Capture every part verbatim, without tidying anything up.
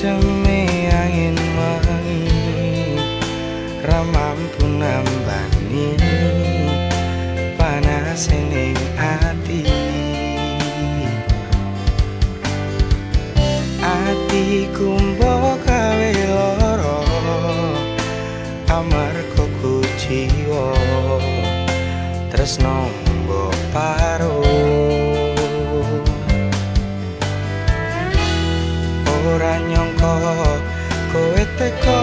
Demi angin wangi ra mampu nambani panas ning ati. Atiku mbok gawe lara amarga kuciwa tresno mbok paruh. Ora nyangka kowe teko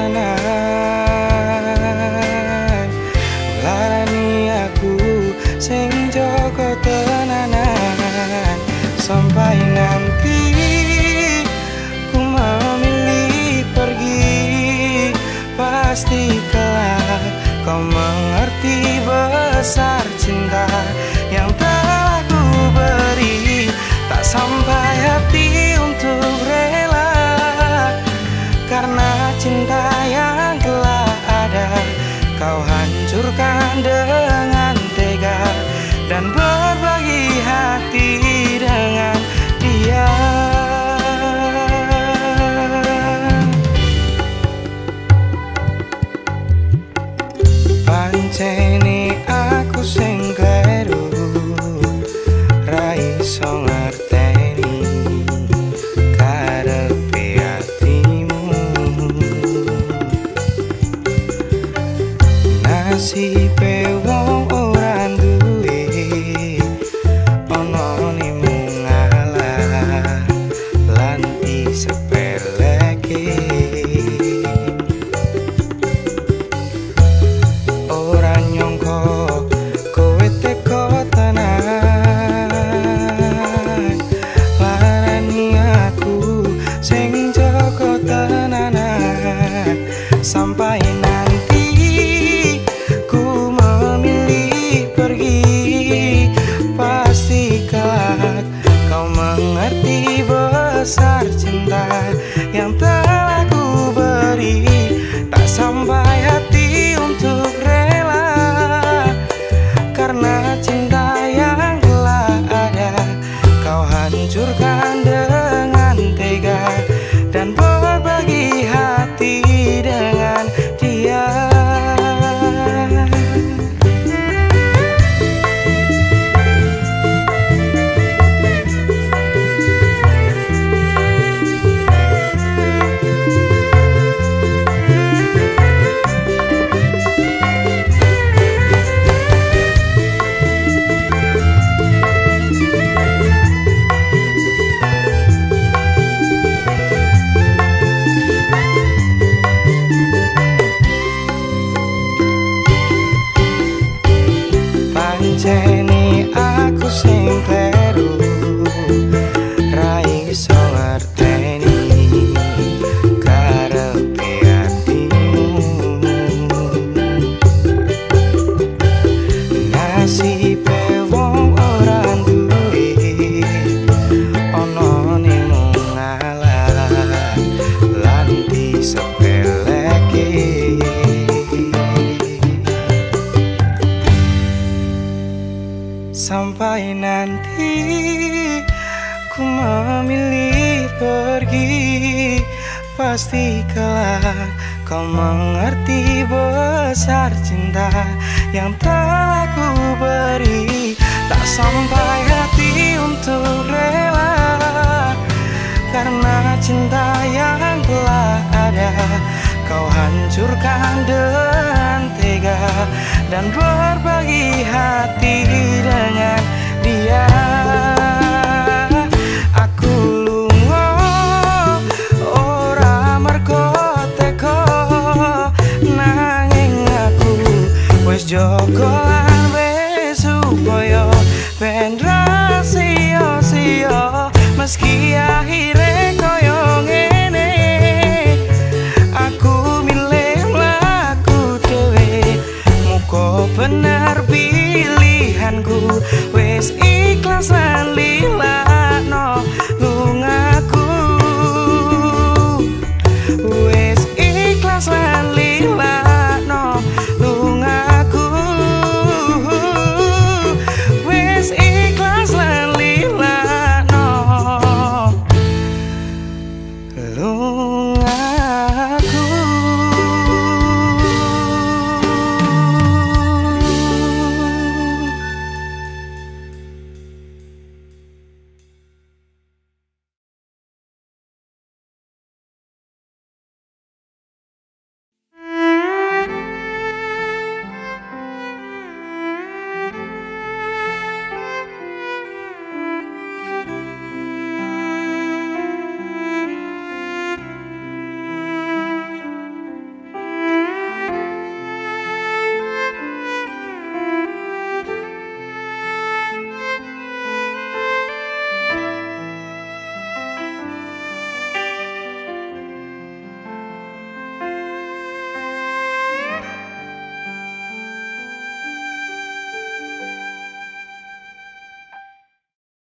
tenan larani aku sing jaga tenanan. Sampai nanti ku memilih pergi, pasti kelak kau mengerti besar cinta yang telah ku beri. Tak sampai hati untuk rela karena cinta yang telah ada kau hancurkan dengan tega dan berbagi hati dengan dia. Pancene aku sing kleru ra iso ngerteni karepe atimu. Nasibe wong ora duwe ana nimu ngalah lan disepeleke. Ora nyangka kowe teko tenan larani aku sing jaga tenanan. Sampai nanti ku memilih pergi, pasti kelak kau mengerti besar cinta yang telah ku beri. Tak sampai hati untuk rela karena cinta yang telah ada kau hancurkan dengan tega dan berbagi hati dengan dia. Pancene aku sing kleru ra iso ngerteni karepe atimu. Nasibe wong ora duwe ana nimu ngalah lan disepeleke. Sampai nanti ku memilih pergi, pasti kelak kau mengerti besar cinta yang telah ku beri. Tak sampai hati untuk rela karena cinta yang telah ada kau hancurkan dengan tega dan berbagi hati dengan dia. Aku lunga ora mergo teko nanging aku wis jaga